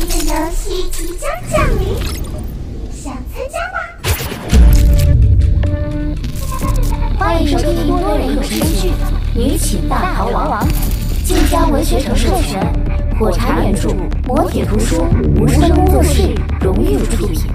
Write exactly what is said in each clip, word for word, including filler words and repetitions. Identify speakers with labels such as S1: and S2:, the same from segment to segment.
S1: 这个游戏即将降临，想参加吗？
S2: 欢迎收听多人有声剧《女寝大逃亡》，晋江文学城授权，火柴原著，磨铁图书，无声工作室荣誉出品。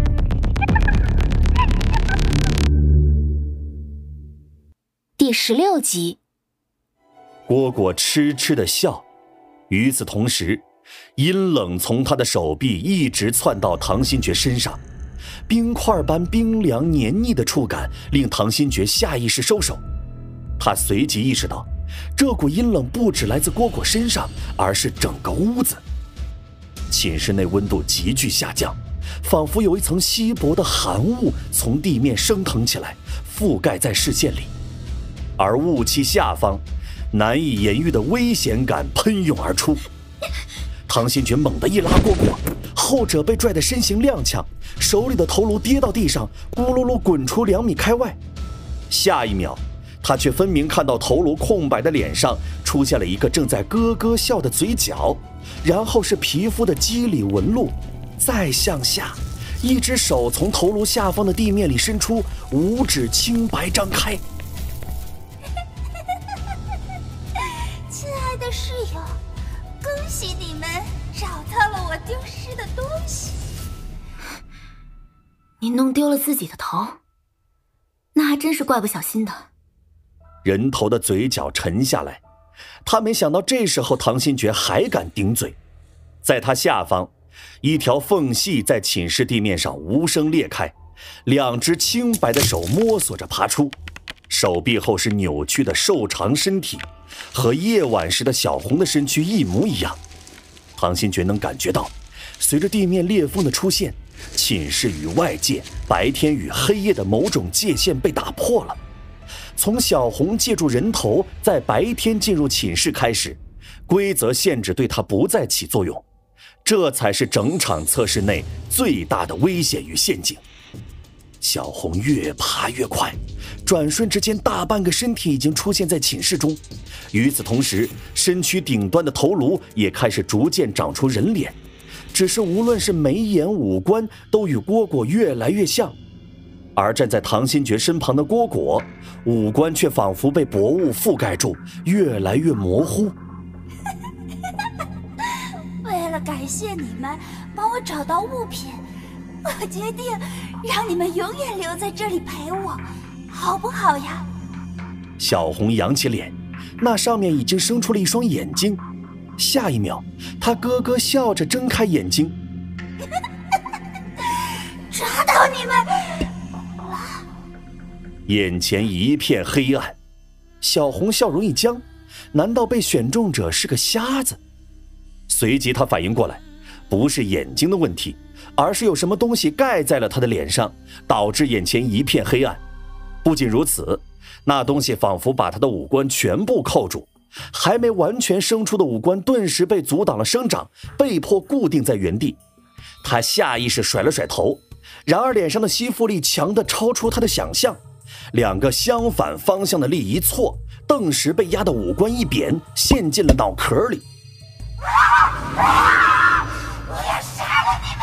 S2: 第十六集。
S3: 蝈蝈痴痴地笑，与此同时，阴冷从他的手臂一直窜到唐新觉身上，冰块般冰凉黏腻的触感令唐新觉下意识收手。他随即意识到，这股阴冷不只来自蝈蝈身上，而是整个屋子。寝室内温度急剧下降，仿佛有一层稀薄的寒雾从地面升腾起来，覆盖在视线里。而雾气下方，难以言喻的危险感喷涌而出。唐新觉猛地一拉蝈蝈，后者被拽得身形踉跄，手里的头颅跌到地上，咕噜噜滚出两米开外。下一秒，他却分明看到头颅空白的脸上出现了一个正在咯咯笑的嘴角，然后是皮肤的肌理纹路，再向下，一只手从头颅下方的地面里伸出，五指清白张开。
S1: 亲爱的室友，恭喜你们找到了我丢失的东西。
S2: 你弄丢了自己的头，那还真是怪不小心的。
S3: 人头的嘴角沉下来，他没想到这时候唐新觉还敢顶嘴。在他下方，一条缝隙在寝室地面上无声裂开，两只清白的手摸索着爬出，手臂后是扭曲的瘦长身体，和夜晚时的小红的身躯一模一样。唐新觉能感觉到，随着地面裂缝的出现，寝室与外界、白天与黑夜的某种界限被打破了。从小红借助人头在白天进入寝室开始，规则限制对他不再起作用，这才是整场测试内最大的危险与陷阱。小红越爬越快，转瞬之间大半个身体已经出现在寝室中，与此同时，身躯顶端的头颅也开始逐渐长出人脸，只是无论是眉眼五官都与蝈蝈越来越像。而站在唐新觉身旁的蝈蝈，五官却仿佛被薄雾覆盖住，越来越模糊。
S1: 为了感谢你们帮我找到物品，我决定让你们永远留在这里陪我，好不好呀？
S3: 小红扬起脸，那上面已经生出了一双眼睛。下一秒，她咯咯笑着睁开眼睛。
S1: 抓到你们！
S3: 眼前一片黑暗，小红笑容一僵，难道被选中者是个瞎子？随即她反应过来，不是眼睛的问题，而是有什么东西盖在了她的脸上，导致眼前一片黑暗。不仅如此，那东西仿佛把她的五官全部扣住，还没完全生出的五官顿时被阻挡了生长，被迫固定在原地。她下意识甩了甩头，然而脸上的吸附力强得超出她的想象，两个相反方向的力一错，顿时被压得五官一扁，陷进了脑壳里。
S1: 我要杀了你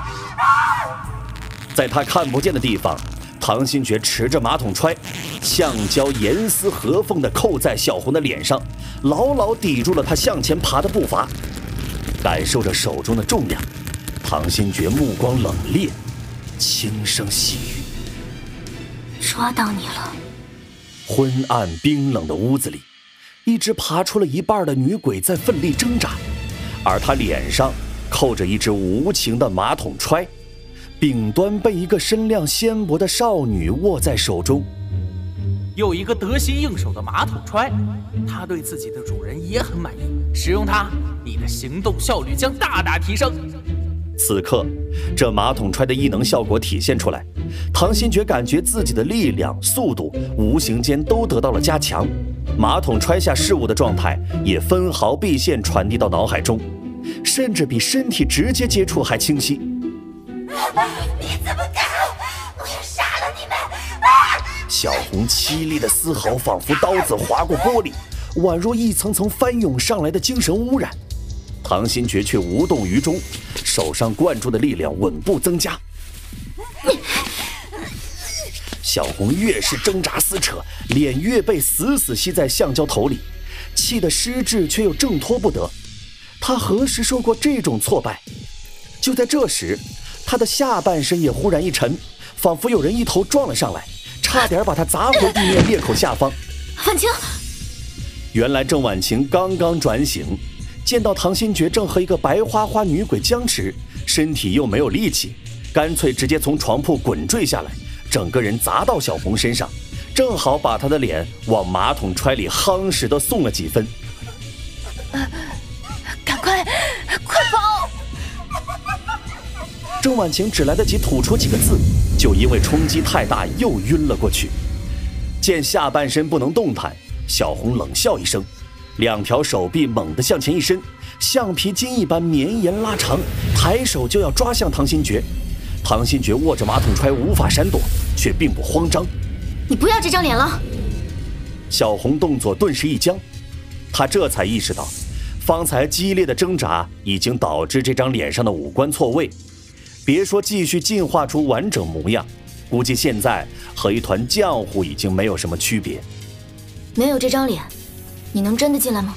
S1: 们！
S3: 在他看不见的地方，唐新觉持着马桶揣，橡胶严丝合缝地扣在小红的脸上，牢牢抵住了她向前爬的步伐。感受着手中的重量，唐新觉目光冷冽，轻声细语：
S2: 抓到你了。
S3: 昏暗冰冷的屋子里，一只爬出了一半的女鬼在奋力挣扎，而她脸上扣着一只无情的马桶揣，柄端被一个身量纤薄的少女握在手中。
S4: 有一个得心应手的马桶揣，它对自己的主人也很满意，使用它，你的行动效率将大大提升。
S3: 此刻，这马桶揣的异能效果体现出来，唐新觉感觉自己的力量、速度无形间都得到了加强，马桶揣下事物的状态也分毫毕现传递到脑海中，甚至比身体直接接触还清晰。
S1: 你怎么敢？我要杀了你们！啊！
S3: 小红凄厉的嘶吼仿佛刀子划过玻璃，宛若一层层翻涌上来的精神污染。 唐新觉却无动于衷，手上灌注的力量稳步增加。小红越是挣扎撕扯，脸越被死死吸在橡胶头里，气得失智却又挣脱不得。他何时受过这种挫败？就在这时，他的下半身也忽然一沉，仿佛有人一头撞了上来，差点把他砸回地面裂口下方。
S2: 婉晴，
S3: 原来郑婉晴刚刚转醒，见到唐新觉正和一个白花花女鬼僵持，身体又没有力气，干脆直接从床铺滚坠下来，整个人砸到小红身上，正好把她的脸往马桶揣里夯实地送了几分。
S1: 呃、赶快快跑！
S3: 郑婉晴只来得及吐出几个字，就因为冲击太大又晕了过去。见下半身不能动弹，小红冷笑一声，两条手臂猛地向前一伸，橡皮筋一般绵延拉长，抬手就要抓向唐新觉。唐新觉握着马桶揣无法闪躲，却并不慌张。
S2: 你不要这张脸了！
S3: 小红动作顿时一僵，她这才意识到，方才激烈的挣扎已经导致这张脸上的五官错位，别说继续进化出完整模样，估计现在和一团浆糊已经没有什么区别。
S2: 没有这张脸，你能真的进来吗？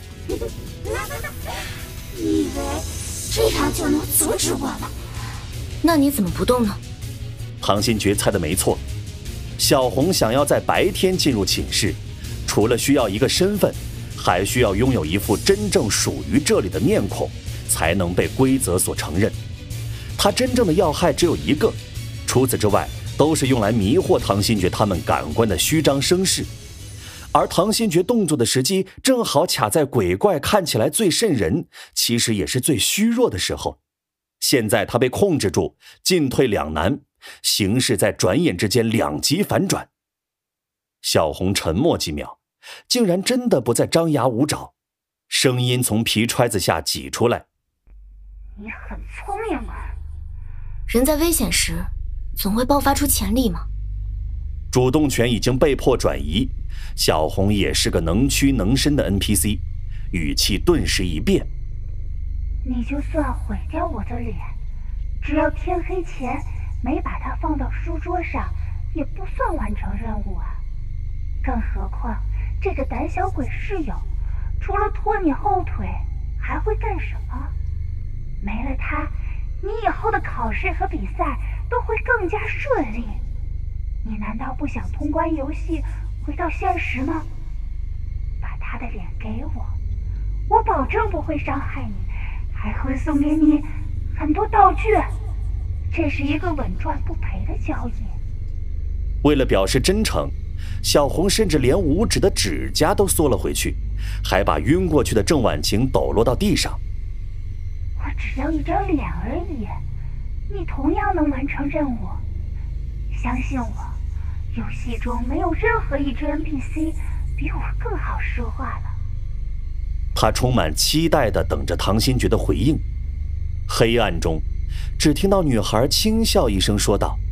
S1: 你以为这样就能阻止我吗？
S2: 那你怎么不动呢？
S3: 唐新觉猜得没错，小红想要在白天进入寝室，除了需要一个身份，还需要拥有一副真正属于这里的面孔，才能被规则所承认。他真正的要害只有一个，除此之外都是用来迷惑唐新觉他们感官的虚张声势。而唐新觉动作的时机正好卡在鬼怪看起来最瘆人，其实也是最虚弱的时候。现在他被控制住，进退两难，形势在转眼之间两极反转。小红沉默几秒，竟然真的不再张牙舞爪，声音从皮揣子下挤出来：
S1: 你很聪明啊。
S2: 人在危险时总会爆发出潜力吗？
S3: 主动权已经被迫转移，小红也是个能屈能伸的 N P C， 语气顿时一变：
S1: 你就算毁掉我的脸，只要天黑前没把它放到书桌上，也不算完成任务啊。更何况这个胆小鬼室友，除了拖你后腿，还会干什么？没了他，你以后的考试和比赛都会更加顺利。你难道不想通关游戏回到现实吗？把他的脸给我，我保证不会伤害你，还会送给你很多道具。这是一个稳赚不赔的交易。
S3: 为了表示真诚，小红甚至连五指的指甲都缩了回去，还把晕过去的郑婉晴抖落到地上。
S1: 我只要一张脸而已，你同样能完成任务。相信我，游戏中没有任何一只 N P C 比我更好说话了。
S3: 他充满期待地等着唐新觉的回应。黑暗中，只听到女孩轻笑一声说道：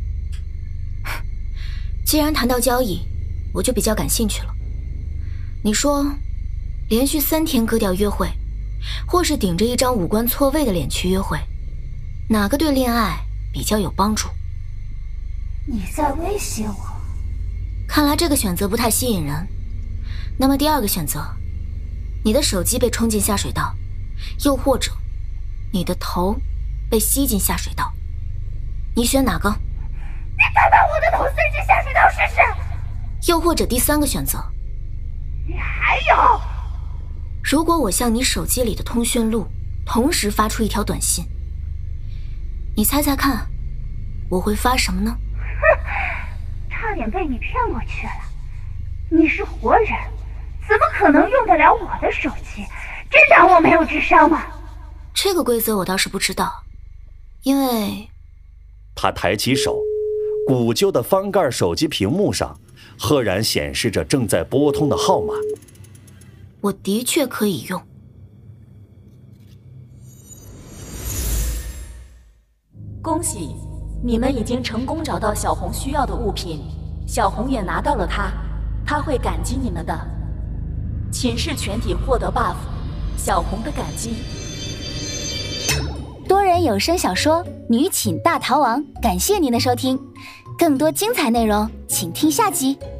S2: 既然谈到交易，我就比较感兴趣了。你说，连续三天割掉约会，或是顶着一张五官错位的脸去约会，哪个对恋爱比较有帮助？
S1: 你在威胁我？
S2: 看来这个选择不太吸引人。那么第二个选择，你的手机被冲进下水道，又或者你的头被吸进下水道，你选哪个？
S1: 你敢把我的头塞进下水道试试？
S2: 又或者第三个选择，
S1: 你还有？
S2: 如果我向你手机里的通讯录同时发出一条短信，你猜猜看，我会发什么呢？
S1: 哼，差点被你骗过去了。你是活人，怎么可能用得了我的手机？真当我没有智商吗？
S2: 这个规则我倒是不知道，因为……
S3: 他抬起手，古旧的方盖手机屏幕上赫然显示着正在拨通的号码。
S2: 我的确可以用。
S5: 恭喜，你们已经成功找到小红需要的物品，小红也拿到了它，她会感激你们的。寝室全体获得 buff， 小红的感激
S2: 篇有声小说《女寝大逃亡》，感谢您的收听。更多精彩内容，请听下集。